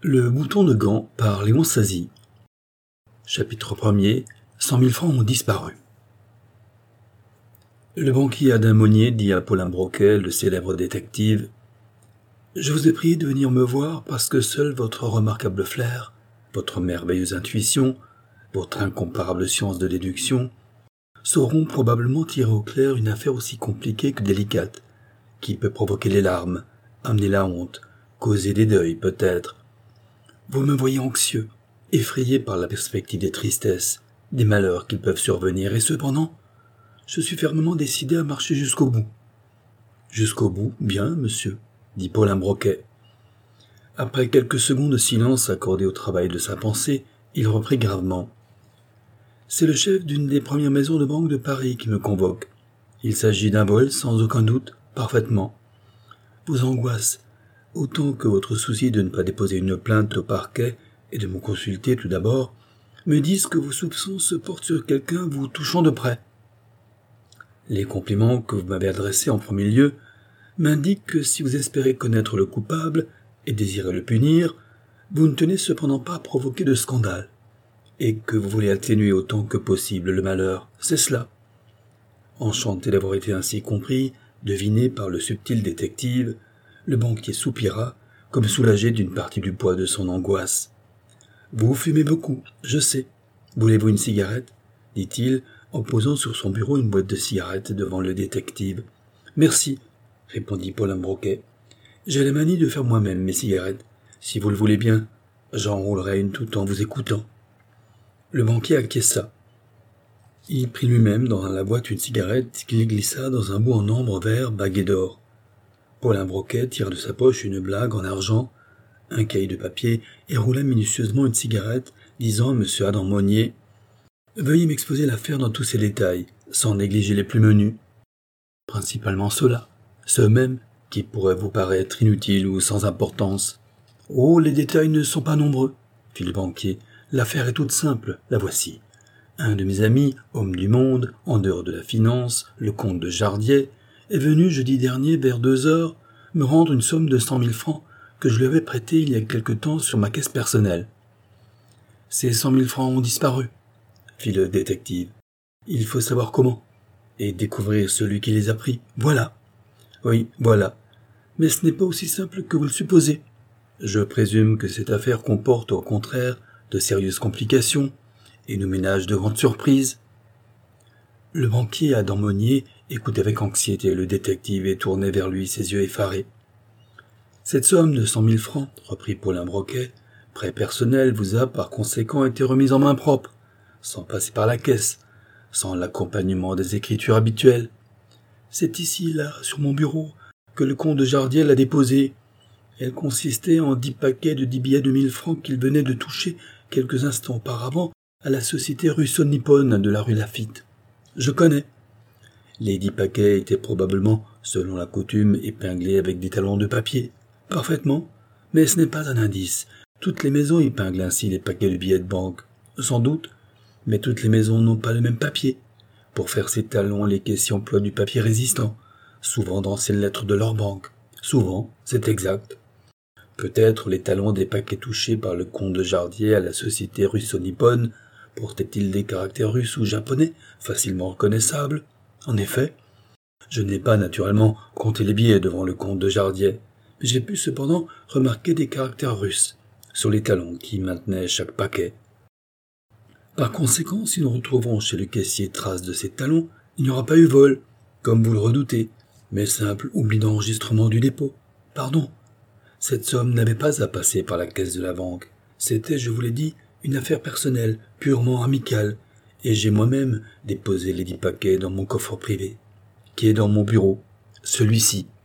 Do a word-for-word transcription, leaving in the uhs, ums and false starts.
Le bouton de gant par Léon Sazy. Chapitre premier. Cent mille francs ont disparu. Le banquier Adam Monnier dit à Paulin Broquet, le célèbre détective, « Je vous ai prié de venir me voir parce que seul votre remarquable flair, votre merveilleuse intuition, votre incomparable science de déduction, sauront probablement tirer au clair une affaire aussi compliquée que délicate, qui peut provoquer les larmes, amener la honte, causer des deuils peut-être. Vous me voyez anxieux, effrayé par la perspective des tristesses, des malheurs qui peuvent survenir, et cependant, je suis fermement décidé à marcher jusqu'au bout. »« Jusqu'au bout, bien, monsieur, » dit Paulin Broquet. Après quelques secondes de silence accordé au travail de sa pensée, il reprit gravement. « C'est le chef d'une des premières maisons de banque de Paris qui me convoque. Il s'agit d'un vol, sans aucun doute, parfaitement. Vos angoisses, autant que votre souci de ne pas déposer une plainte au parquet et de me consulter tout d'abord, me disent que vos soupçons se portent sur quelqu'un vous touchant de près. Les compliments que vous m'avez adressés en premier lieu m'indiquent que si vous espérez connaître le coupable et désirez le punir, vous ne tenez cependant pas à provoquer de scandale, et que vous voulez atténuer autant que possible le malheur, c'est cela. » Enchanté d'avoir été ainsi compris, deviné par le subtil détective, le banquier soupira, comme soulagé d'une partie du poids de son angoisse. « Vous fumez beaucoup, je sais. Voulez-vous une cigarette ?» dit-il, en posant sur son bureau une boîte de cigarettes devant le détective. « Merci, » répondit Paulin Broquet. « J'ai la manie de faire moi-même mes cigarettes. Si vous le voulez bien, j'enroulerai une tout en vous écoutant. » Le banquier acquiesça. Il prit lui-même dans la boîte une cigarette qu'il glissa dans un bout en ambre vert bagué d'or. Paulin Broquet tira de sa poche une blague en argent, un cahier de papier et roula minutieusement une cigarette, disant à M. Adam Monnier « Veuillez m'exposer l'affaire dans tous ses détails, sans négliger les plus menus. Principalement ceux-là, ceux mêmes qui pourraient vous paraître inutiles ou sans importance. »« Oh, les détails ne sont pas nombreux, » fit le banquier. « L'affaire est toute simple, la voici. Un de mes amis, homme du monde, en dehors de la finance, le comte de Jardiet, est venu jeudi dernier vers deux heures me rendre une somme de cent mille francs que je lui avais prêtée il y a quelque temps sur ma caisse personnelle. »« Ces cent mille francs ont disparu, » fit le détective. « Il faut savoir comment, et découvrir celui qui les a pris. Voilà. »« Oui, voilà. Mais ce n'est pas aussi simple que vous le supposez. Je présume que cette affaire comporte au contraire de sérieuses complications et nous ménage de grandes surprises. » Le banquier Adam Monnier écoutait avec anxiété le détective et tournait vers lui ses yeux effarés. « Cette somme de cent mille francs, reprit Paulin Broquet, prêt personnel, vous a par conséquent été remise en main propre, sans passer par la caisse, sans l'accompagnement des écritures habituelles. C'est ici, là, sur mon bureau, que le comte de Jardiet l'a déposée. Elle consistait en dix paquets de dix billets de mille francs qu'il venait de toucher quelques instants auparavant à la société russo-nippone de la rue Lafitte. Je connais. Les dix paquets étaient probablement, selon la coutume, épinglés avec des talons de papier. Parfaitement. Mais ce n'est pas un indice. Toutes les maisons épinglent ainsi les paquets de billets de banque. Sans doute. Mais toutes les maisons n'ont pas le même papier. Pour faire ces talons, les caissiers emploient du papier résistant, souvent d'anciennes lettres de leur banque. Souvent, c'est exact. Peut-être les talons des paquets touchés par le comte de Jardiet à la société russo-nippone portaient-ils des caractères russes ou japonais, facilement reconnaissables. En effet, je n'ai pas naturellement compté les billets devant le comte de Jardiet, mais j'ai pu cependant remarquer des caractères russes sur les talons qui maintenaient chaque paquet. Par conséquent, si nous retrouvons chez le caissier traces de ces talons, il n'y aura pas eu vol, comme vous le redoutez, mais simple oubli d'enregistrement du dépôt. Pardon, cette somme n'avait pas à passer par la caisse de la banque. C'était, je vous l'ai dit, une affaire personnelle, purement amicale, et j'ai moi-même déposé les dix paquets dans mon coffre privé, qui est dans mon bureau, celui-ci.